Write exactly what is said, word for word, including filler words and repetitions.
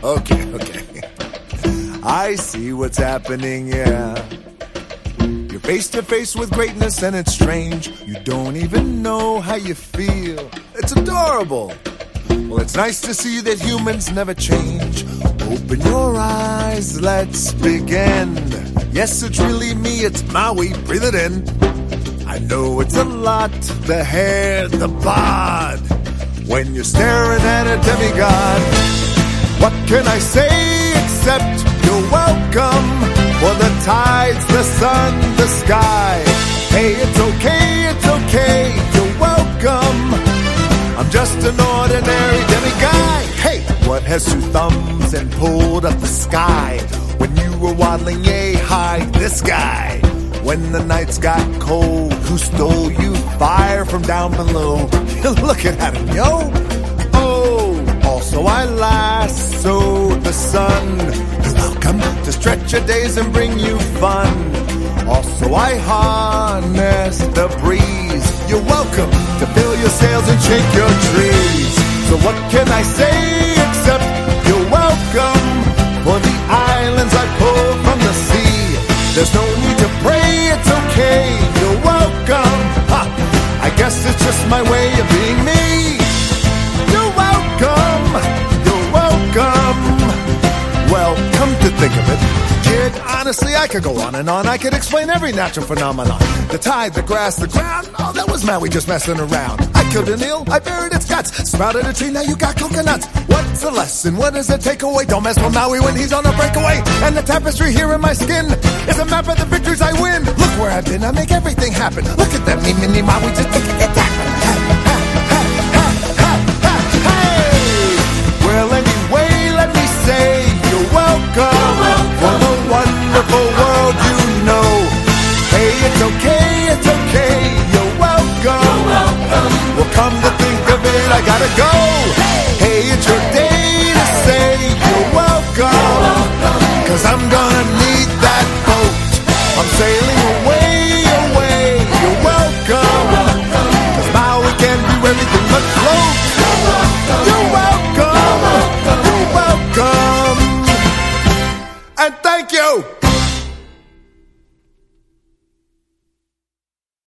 Okay, okay. I see what's happening, yeah. You're face to face with greatness and it's strange. You don't even know how you feel. It's adorable. Well, it's nice to see that humans never change. Open your eyes, let's begin. Yes, it's really me, it's Maui, breathe it in. I know it's a lot, the hair, the bod. When you're staring at a demigod, what can I say except you're welcome? For the tides, the sun, the sky. Hey, it's okay, it's okay, you're welcome. I'm just an ordinary demiguy. Hey, what has two thumbs and pulled up the sky? When you were waddling yay high, this guy. When the nights got cold, who stole you fire from down below? You're looking at him, yo. Oh, also I lassoed the sun. You're welcome to stretch your days and bring you fun. Also I harness the breeze. You're welcome to fill your sails and shake your trees. So what can I say except you're welcome? For the islands I pulled from the sea. There's no need to pray, it's okay, you're welcome. Ha! I guess it's just my way of being me. You're welcome, you're welcome. Well, come to think of it, kid, honestly, I could go on and on. I could explain every natural phenomenon. The tide, the grass, the ground. Oh, that was Maui just messing around. I killed an eel, I buried its guts. Sprouted a tree, now you got coconuts. What's the lesson? What is the takeaway? Don't mess with Maui when he's on a breakaway. And the tapestry here in my skin is a map of the victories I win. Look where I've been, I make everything happen. Look at that, me, mini Maui, just